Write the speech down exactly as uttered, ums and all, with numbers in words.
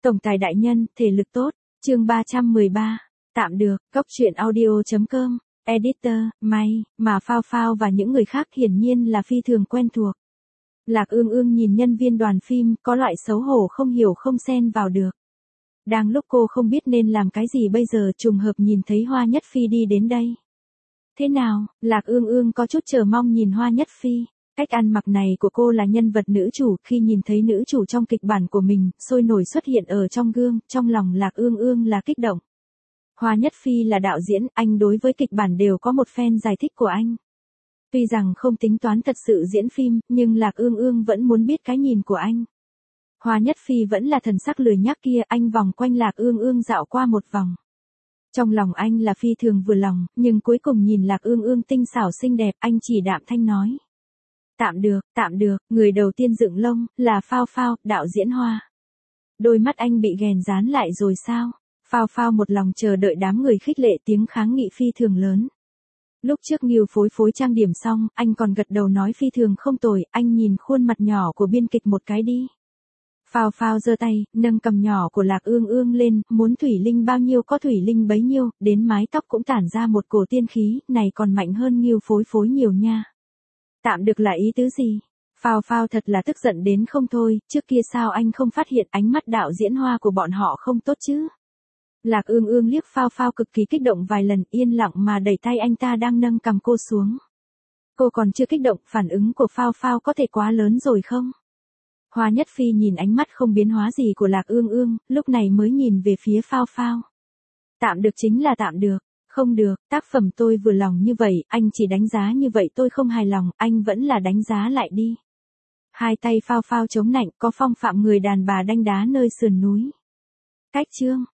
Tổng tài đại nhân, thể lực tốt. Chương ba trăm mười ba. Tạm được. Góc truyện audio chấm com. Editor, may, mà Phao Phao và những người khác hiển nhiên là phi thường quen thuộc. Lạc Ương Ương nhìn nhân viên đoàn phim, có loại xấu hổ không hiểu không xen vào được. Đang lúc cô không biết nên làm cái gì bây giờ, trùng hợp nhìn thấy Hoa Nhất Phi đi đến đây. Thế nào? Lạc Ương Ương có chút chờ mong nhìn Hoa Nhất Phi. Cách ăn mặc này của cô là nhân vật nữ chủ, khi nhìn thấy nữ chủ trong kịch bản của mình, sôi nổi xuất hiện ở trong gương, trong lòng Lạc Ương Ương là kích động. Hoa Nhất Phi là đạo diễn, anh đối với kịch bản đều có một fan giải thích của anh. Tuy rằng không tính toán thật sự diễn phim, nhưng Lạc Ương Ương vẫn muốn biết cái nhìn của anh. Hoa Nhất Phi vẫn là thần sắc lười nhác kia, anh vòng quanh Lạc Ương Ương dạo qua một vòng. Trong lòng anh là phi thường vừa lòng, nhưng cuối cùng nhìn Lạc Ương Ương tinh xảo xinh đẹp, anh chỉ đạm thanh nói. Tạm được, tạm được, người đầu tiên dựng lông, là Phao Phao, đạo diễn Hoa. Đôi mắt anh bị ghèn dán lại rồi sao? Phao Phao một lòng chờ đợi đám người khích lệ, tiếng kháng nghị phi thường lớn. Lúc trước Nghiêu Phối Phối trang điểm xong, anh còn gật đầu nói phi thường không tồi, anh nhìn khuôn mặt nhỏ của biên kịch một cái đi. Phao Phao giơ tay, nâng cầm nhỏ của Lạc Ương Ương lên, muốn thủy linh bao nhiêu có thủy linh bấy nhiêu, đến mái tóc cũng tản ra một cổ tiên khí, này còn mạnh hơn Nghiêu Phối Phối nhiều nha. Tạm được là ý tứ gì? Phao Phao thật là tức giận đến không thôi, trước kia sao anh không phát hiện ánh mắt đạo diễn Hoa của bọn họ không tốt chứ? Lạc Ương Ương liếc Phao Phao cực kỳ kích động vài lần, yên lặng mà đẩy tay anh ta đang nâng cầm cô xuống. Cô còn chưa kích động, phản ứng của Phao Phao có thể quá lớn rồi không? Hoa Nhất Phi nhìn ánh mắt không biến hóa gì của Lạc Ương Ương, lúc này mới nhìn về phía Phao Phao. Tạm được chính là tạm được, không được, tác phẩm tôi vừa lòng như vậy, anh chỉ đánh giá như vậy tôi không hài lòng, anh vẫn là đánh giá lại đi. Hai tay Phao Phao chống nạnh, có phong phạm người đàn bà đanh đá nơi sườn núi. Cách chương.